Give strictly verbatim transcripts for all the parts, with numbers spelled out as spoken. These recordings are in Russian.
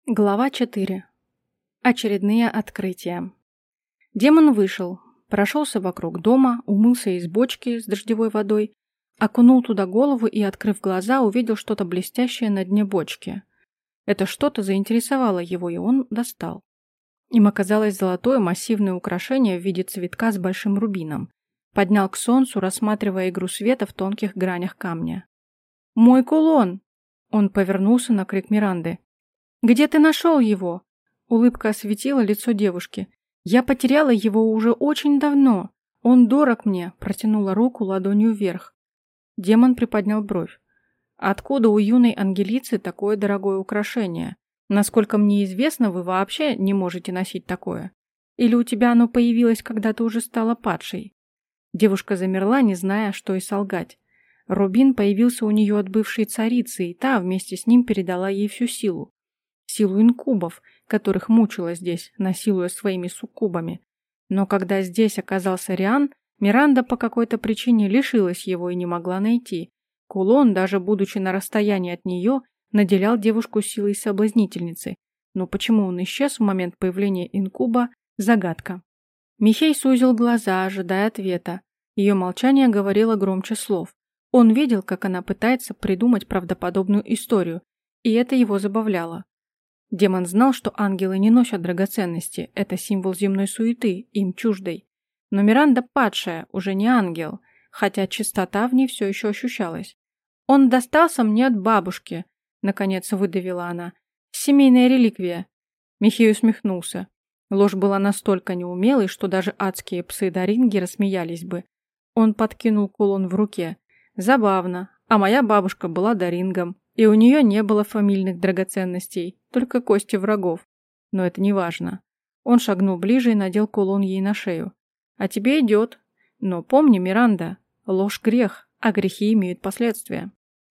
Глава четыре. Очередные открытия. Демон вышел, прошелся вокруг дома, умылся из бочки с дождевой водой, окунул туда голову и, открыв глаза, увидел что-то блестящее на дне бочки. Это что-то заинтересовало его, и он достал. Им оказалось золотое массивное украшение в виде цветка с большим рубином. Поднял к солнцу, рассматривая игру света в тонких гранях камня. «Мой кулон!» Он повернулся на крик Миранды. «Где ты нашел его?» Улыбка осветила лицо девушки. «Я потеряла его уже очень давно. Он дорог мне», — протянула руку ладонью вверх. Демон приподнял бровь. «Откуда у юной ангелицы такое дорогое украшение? Насколько мне известно, вы вообще не можете носить такое. Или у тебя оно появилось, когда ты уже стала падшей?» Девушка замерла, не зная, что и солгать. Рубин появился у нее от бывшей царицы, и та вместе с ним передала ей всю силу. Силу инкубов, которых мучила здесь, насилуя своими суккубами. Но когда здесь оказался Риан, Миранда по какой-то причине лишилась его и не могла найти. Кулон, даже будучи на расстоянии от нее, наделял девушку силой соблазнительницы. Но почему он исчез в момент появления инкуба – загадка. Михей сузил глаза, ожидая ответа. Ее молчание говорило громче слов. Он видел, как она пытается придумать правдоподобную историю, и это его забавляло. Демон знал, что ангелы не носят драгоценности, это символ земной суеты, им чуждой. Но Миранда падшая, уже не ангел, хотя чистота в ней все еще ощущалась. «Он достался мне от бабушки», — наконец выдавила она. «Семейная реликвия». Михей усмехнулся. Ложь была настолько неумелой, что даже адские псы-даринги рассмеялись бы. Он подкинул кулон в руке. «Забавно, а моя бабушка была дарингом. И у нее не было фамильных драгоценностей, только кости врагов. Но это не важно. Он шагнул ближе и надел кулон ей на шею. А тебе идет. Но помни, Миранда, ложь – грех, а грехи имеют последствия.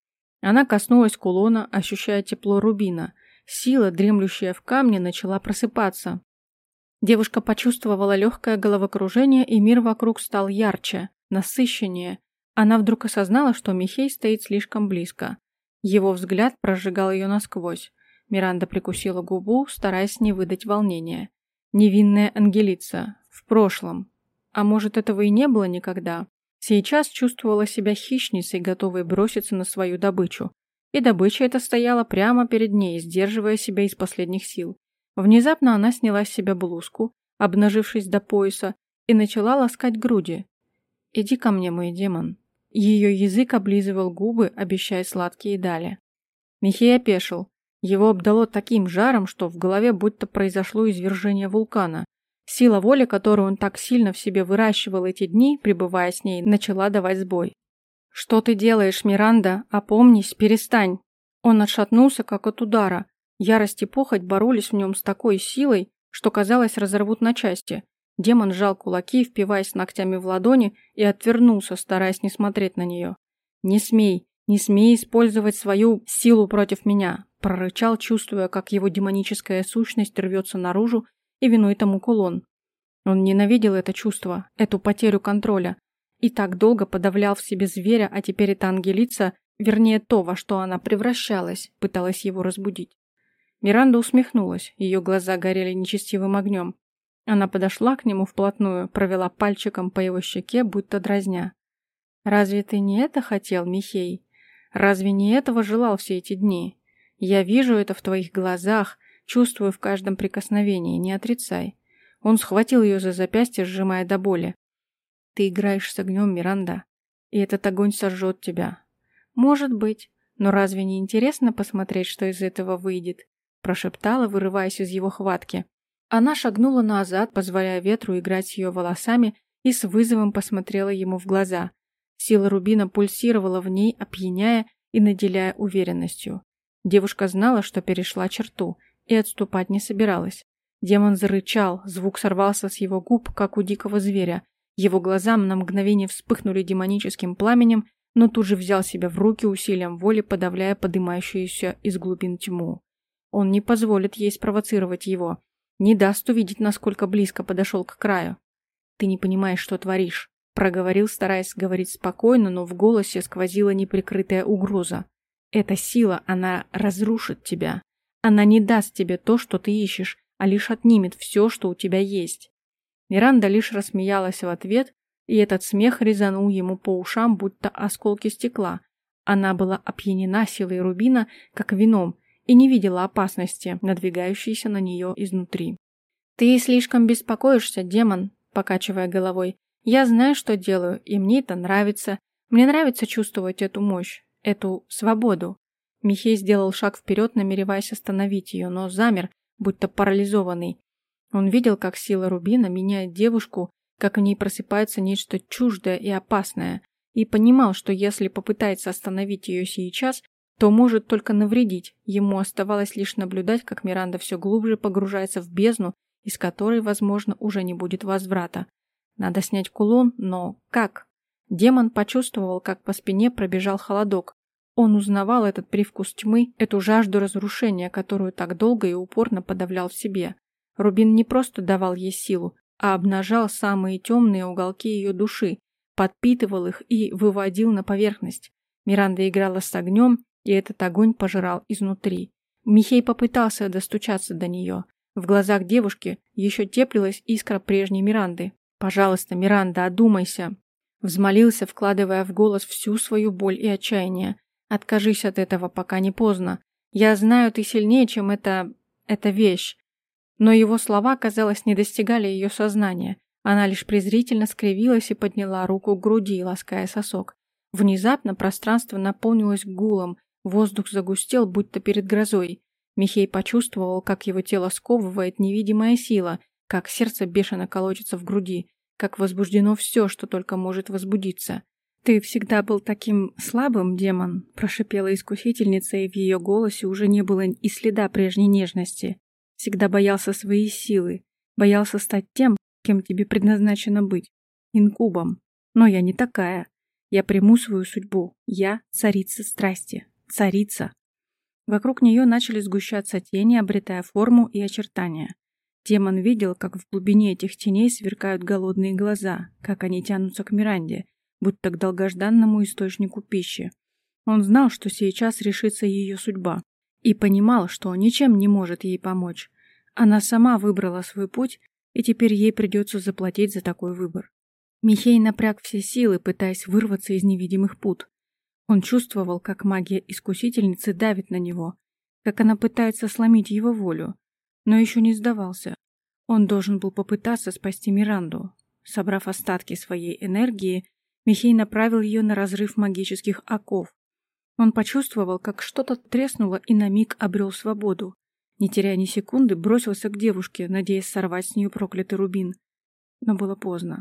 Она коснулась кулона, ощущая тепло рубина. Сила, дремлющая в камне, начала просыпаться. Девушка почувствовала легкое головокружение, и мир вокруг стал ярче, насыщеннее. Она вдруг осознала, что Михей стоит слишком близко. Его взгляд прожигал ее насквозь. Миранда прикусила губу, стараясь не выдать волнения. Невинная ангелица. В прошлом. А может, этого и не было никогда. Сейчас чувствовала себя хищницей, готовой броситься на свою добычу. И добыча эта стояла прямо перед ней, сдерживая себя из последних сил. Внезапно она сняла с себя блузку, обнажившись до пояса, и начала ласкать груди. «Иди ко мне, мой демон». Ее язык облизывал губы, обещая сладкие дали. Михей опешил. Его обдало таким жаром, что в голове будто произошло извержение вулкана. Сила воли, которую он так сильно в себе выращивал эти дни, пребывая с ней, начала давать сбой. «Что ты делаешь, Миранда? Опомнись, перестань!» Он отшатнулся, как от удара. Ярость и похоть боролись в нем с такой силой, что, казалось, разорвут на части. Демон сжал кулаки, впиваясь ногтями в ладони, и отвернулся, стараясь не смотреть на нее. «Не смей, не смей использовать свою силу против меня», – прорычал, чувствуя, как его демоническая сущность рвется наружу, и виной тому кулон. Он ненавидел это чувство, эту потерю контроля, и так долго подавлял в себе зверя, а теперь эта ангелица, вернее то, во что она превращалась, пыталась его разбудить. Миранда усмехнулась, ее глаза горели нечестивым огнем. Она подошла к нему вплотную, провела пальчиком по его щеке, будто дразня. «Разве ты не это хотел, Михей? Разве не этого желал все эти дни? Я вижу это в твоих глазах, чувствую в каждом прикосновении, не отрицай». Он схватил ее за запястье, сжимая до боли. «Ты играешь с огнем, Миранда, и этот огонь сожжет тебя». «Может быть, но разве не интересно посмотреть, что из этого выйдет?» прошептала, вырываясь из его хватки. Она шагнула назад, позволяя ветру играть с ее волосами, и с вызовом посмотрела ему в глаза. Сила рубина пульсировала в ней, опьяняя и наделяя уверенностью. Девушка знала, что перешла черту, и отступать не собиралась. Демон зарычал, звук сорвался с его губ, как у дикого зверя. Его глаза на мгновение вспыхнули демоническим пламенем, но тут же взял себя в руки усилием воли, подавляя поднимающуюся из глубин тьму. Он не позволит ей спровоцировать его. Не даст увидеть, насколько близко подошел к краю. «Ты не понимаешь, что творишь», — проговорил, стараясь говорить спокойно, но в голосе сквозила неприкрытая угроза. «Эта сила, она разрушит тебя. Она не даст тебе то, что ты ищешь, а лишь отнимет все, что у тебя есть». Миранда лишь рассмеялась в ответ, и этот смех резанул ему по ушам, будто осколки стекла. Она была опьянена силой рубина, как вином, и не видела опасности, надвигающейся на нее изнутри. «Ты слишком беспокоишься, демон», — покачивая головой. «Я знаю, что делаю, и мне это нравится. Мне нравится чувствовать эту мощь, эту свободу». Михей сделал шаг вперед, намереваясь остановить ее, но замер, будто парализованный. Он видел, как сила рубина меняет девушку, как в ней просыпается нечто чуждое и опасное, и понимал, что если попытается остановить ее сейчас, то может только навредить. Ему оставалось лишь наблюдать, как Миранда все глубже погружается в бездну, из которой, возможно, уже не будет возврата. Надо снять кулон, но как? Демон почувствовал, как по спине пробежал холодок. Он узнавал этот привкус тьмы, эту жажду разрушения, которую так долго и упорно подавлял в себе. Рубин не просто давал ей силу, а обнажал самые темные уголки ее души, подпитывал их и выводил на поверхность. Миранда играла с огнем, и этот огонь пожирал изнутри. Михей попытался достучаться до нее. В глазах девушки еще теплилась искра прежней Миранды. «Пожалуйста, Миранда, одумайся!» Взмолился, вкладывая в голос всю свою боль и отчаяние. «Откажись от этого, пока не поздно. Я знаю, ты сильнее, чем эта... эта вещь». Но его слова, казалось, не достигали ее сознания. Она лишь презрительно скривилась и подняла руку к груди, лаская сосок. Внезапно пространство наполнилось гулом, воздух загустел, будто перед грозой. Михей почувствовал, как его тело сковывает невидимая сила, как сердце бешено колотится в груди, как возбуждено все, что только может возбудиться. «Ты всегда был таким слабым, демон», – прошипела искусительница, и в ее голосе уже не было и следа прежней нежности. «Всегда боялся своей силы, боялся стать тем, кем тебе предназначено быть, инкубом. Но я не такая. Я приму свою судьбу. Я царица страсти. Царица». Вокруг нее начали сгущаться тени, обретая форму и очертания. Демон видел, как в глубине этих теней сверкают голодные глаза, как они тянутся к Миранде, будто к долгожданному источнику пищи. Он знал, что сейчас решится ее судьба, и понимал, что ничем не может ей помочь. Она сама выбрала свой путь, и теперь ей придется заплатить за такой выбор. Михей напряг все силы, пытаясь вырваться из невидимых пут. Он чувствовал, как магия искусительницы давит на него, как она пытается сломить его волю, но еще не сдавался. Он должен был попытаться спасти Миранду. Собрав остатки своей энергии, Михей направил ее на разрыв магических оков. Он почувствовал, как что-то треснуло, и на миг обрел свободу. Не теряя ни секунды, бросился к девушке, надеясь сорвать с нее проклятый рубин. Но было поздно.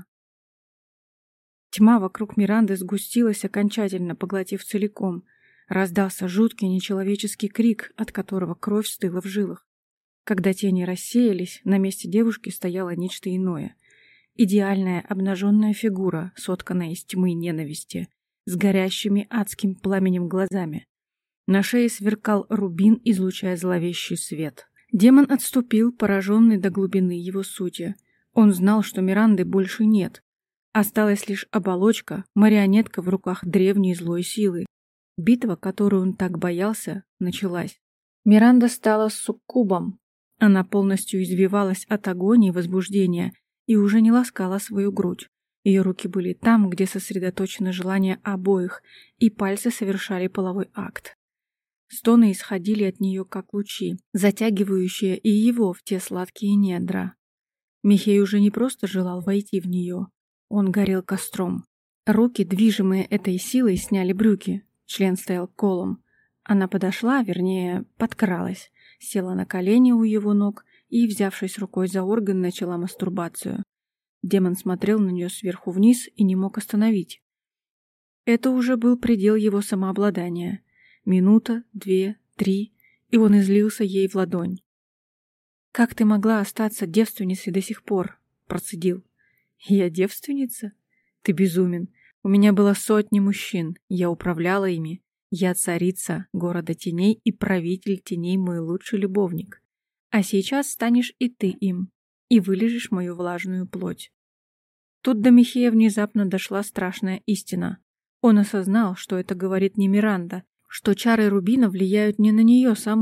Тьма вокруг Миранды сгустилась окончательно, поглотив целиком. Раздался жуткий нечеловеческий крик, от которого кровь стыла в жилах. Когда тени рассеялись, на месте девушки стояло нечто иное. Идеальная обнаженная фигура, сотканная из тьмы ненависти, с горящими адским пламенем глазами. На шее сверкал рубин, излучая зловещий свет. Демон отступил, пораженный до глубины его сути. Он знал, что Миранды больше нет. Осталась лишь оболочка, марионетка в руках древней злой силы. Битва, которую он так боялся, началась. Миранда стала суккубом. Она полностью извивалась от агонии и возбуждения и уже не ласкала свою грудь. Ее руки были там, где сосредоточено желание обоих, и пальцы совершали половой акт. Стоны исходили от нее, как лучи, затягивающие и его в те сладкие недра. Михей уже не просто желал войти в нее. Он горел костром. Руки, движимые этой силой, сняли брюки. Член стоял колом. Она подошла, вернее, подкралась, села на колени у его ног и, взявшись рукой за орган, начала мастурбацию. Демон смотрел на нее сверху вниз и не мог остановить. Это уже был предел его самообладания. Минута, две, три, и он излился ей в ладонь. «Как ты могла остаться девственницей до сих пор?» – процедил. «Я девственница? Ты безумен. У меня было сотни мужчин, я управляла ими. Я царица города теней и правитель теней, мой лучший любовник. А сейчас станешь и ты им, и вылежишь мою влажную плоть». Тут до Михея внезапно дошла страшная истина. Он осознал, что это говорит не Миранда, что чары рубина влияют не на нее саму,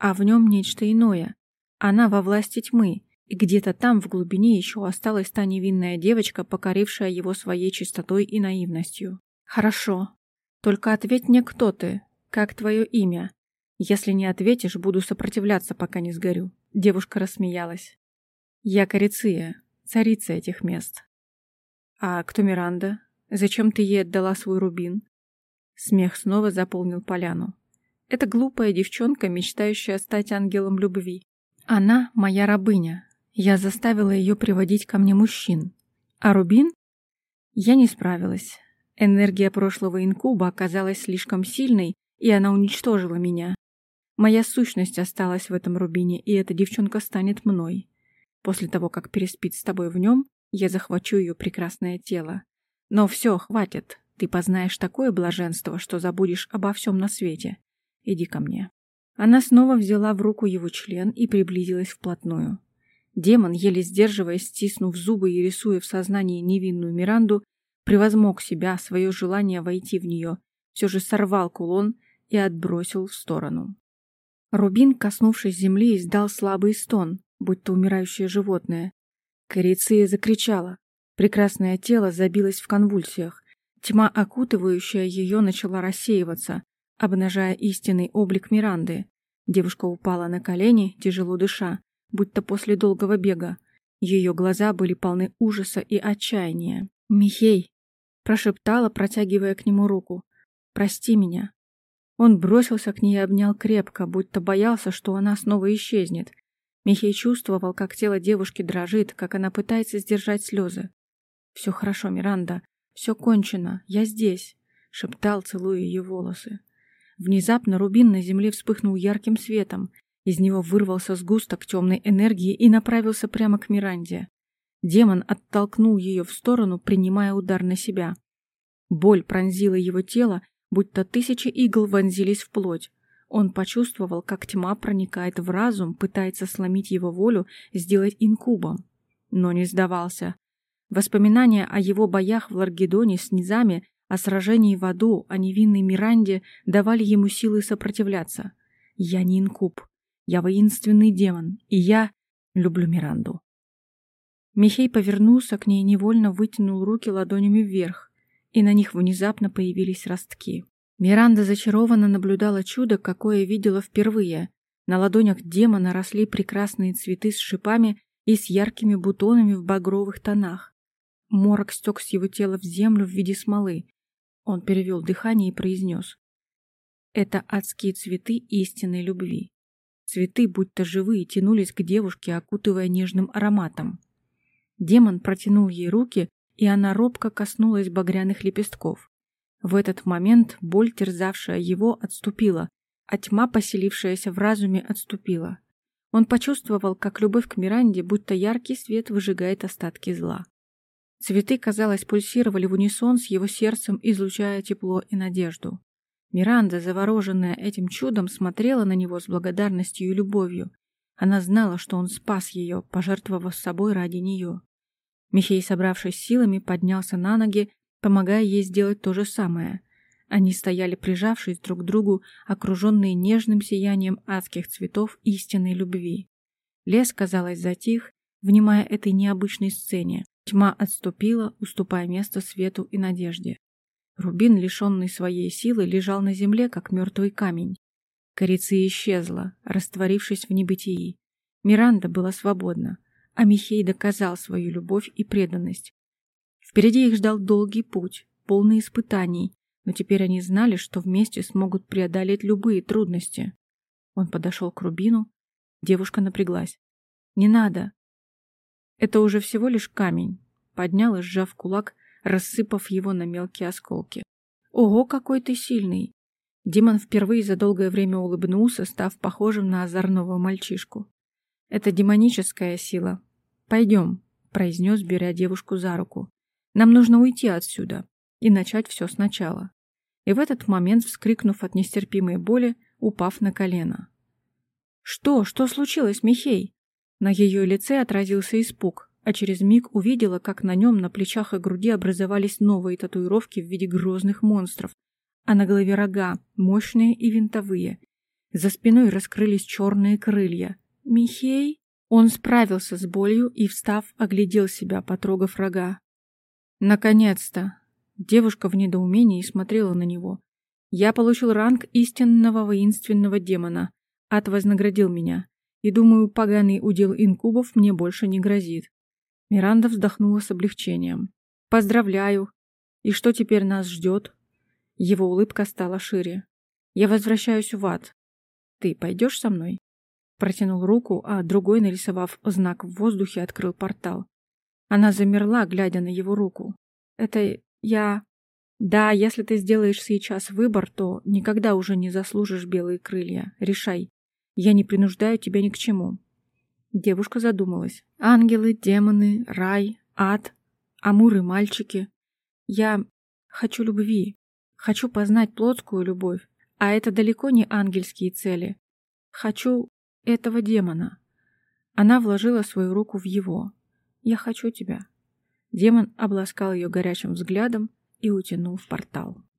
а в нем нечто иное. Она во власти тьмы, и где-то там в глубине еще осталась та невинная девочка, покорившая его своей чистотой и наивностью. «Хорошо. Только ответь мне, кто ты? Как твое имя? Если не ответишь, буду сопротивляться, пока не сгорю». Девушка рассмеялась. «Я Кориция, царица этих мест». «А кто Миранда? Зачем ты ей отдала свой рубин?» Смех снова заполнил поляну. «Это глупая девчонка, мечтающая стать ангелом любви. Она моя рабыня. Я заставила ее приводить ко мне мужчин. А рубин? Я не справилась. Энергия прошлого инкуба оказалась слишком сильной, и она уничтожила меня. Моя сущность осталась в этом рубине, и эта девчонка станет мной. После того, как переспит с тобой в нем, я захвачу ее прекрасное тело. Но все, хватит. Ты познаешь такое блаженство, что забудешь обо всем на свете. Иди ко мне». Она снова взяла в руку его член и приблизилась вплотную. Демон, еле сдерживаясь, стиснув зубы и рисуя в сознании невинную Миранду, превозмог себя, свое желание войти в нее, все же сорвал кулон и отбросил в сторону. Рубин, коснувшись земли, издал слабый стон, будто умирающее животное. Кориция закричала. Прекрасное тело забилось в конвульсиях. Тьма, окутывающая ее, начала рассеиваться, обнажая истинный облик Миранды. Девушка упала на колени, тяжело дыша, будто после долгого бега. Ее глаза были полны ужаса и отчаяния. «Михей!» – прошептала, протягивая к нему руку. «Прости меня». Он бросился к ней и обнял крепко, будто боялся, что она снова исчезнет. Михей чувствовал, как тело девушки дрожит, как она пытается сдержать слезы. «Все хорошо, Миранда, все кончено, я здесь», – шептал, целуя ее волосы. Внезапно рубин на земле вспыхнул ярким светом. Из него вырвался сгусток темной энергии и направился прямо к Миранде. Демон оттолкнул ее в сторону, принимая удар на себя. Боль пронзила его тело, будто тысячи игл вонзились в плоть. Он почувствовал, как тьма проникает в разум, пытается сломить его волю, сделать инкубом. Но не сдавался. Воспоминания о его боях в Ларгедоне с низами, о сражении в аду, о невинной Миранде давали ему силы сопротивляться. «Я не инкуб. Я воинственный демон, и я люблю Миранду». Михей повернулся к ней, невольно вытянул руки ладонями вверх, и на них внезапно появились ростки. Миранда зачарованно наблюдала чудо, какое видела впервые. На ладонях демона росли прекрасные цветы с шипами и с яркими бутонами в багровых тонах. Морок стек с его тела в землю в виде смолы. Он перевел дыхание и произнес: «Это адские цветы истинной любви». Цветы, будто живые, тянулись к девушке, окутывая нежным ароматом. Демон протянул ей руки, и она робко коснулась багряных лепестков. В этот момент боль, терзавшая его, отступила, а тьма, поселившаяся в разуме, отступила. Он почувствовал, как любовь к Миранде, будто яркий свет, выжигает остатки зла. Цветы, казалось, пульсировали в унисон с его сердцем, излучая тепло и надежду. Миранда, завороженная этим чудом, смотрела на него с благодарностью и любовью. Она знала, что он спас ее, пожертвовав собой ради нее. Михей, собравшись силами, поднялся на ноги, помогая ей сделать то же самое. Они стояли, прижавшись друг к другу, окруженные нежным сиянием адских цветов истинной любви. Лес, казалось, затих, внимая этой необычной сцене. Тьма отступила, уступая место свету и надежде. Рубин, лишенный своей силы, лежал на земле, как мертвый камень. Кориция исчезла, растворившись в небытии. Миранда была свободна, а Михей доказал свою любовь и преданность. Впереди их ждал долгий путь, полный испытаний, но теперь они знали, что вместе смогут преодолеть любые трудности. Он подошел к Рубину. Девушка напряглась. «Не надо. Это уже всего лишь камень», — поднял и, сжав кулак, рассыпав его на мелкие осколки. «Ого, какой ты сильный!» Демон впервые за долгое время улыбнулся, став похожим на озорного мальчишку. «Это демоническая сила. Пойдем», — произнес, беря девушку за руку. «Нам нужно уйти отсюда и начать все сначала». И в этот момент, вскрикнув от нестерпимой боли, упав на колено. «Что? Что случилось, Михей?» На ее лице отразился испуг, а через миг увидела, как на нем, на плечах и груди образовались новые татуировки в виде грозных монстров, а на голове рога, мощные и винтовые. За спиной раскрылись черные крылья. «Михей?» Он справился с болью и, встав, оглядел себя, потрогав рога. «Наконец-то!» Девушка в недоумении смотрела на него. «Я получил ранг истинного воинственного демона. Ад вознаградил меня. И, думаю, поганый удел инкубов мне больше не грозит». Миранда вздохнула с облегчением. «Поздравляю! И что теперь нас ждет?» Его улыбка стала шире. «Я возвращаюсь в ад. Ты пойдешь со мной?» Протянул руку, а другой, нарисовав знак в воздухе, открыл портал. Она замерла, глядя на его руку. «Это я...» «Да, если ты сделаешь сейчас выбор, то никогда уже не заслужишь белые крылья. Решай. Я не принуждаю тебя ни к чему». Девушка задумалась. «Ангелы, демоны, рай, ад, амуры, мальчики. Я хочу любви. Хочу познать плотскую любовь. А это далеко не ангельские цели. Хочу этого демона». Она вложила свою руку в его. «Я хочу тебя». Демон обласкал ее горячим взглядом и утянул в портал.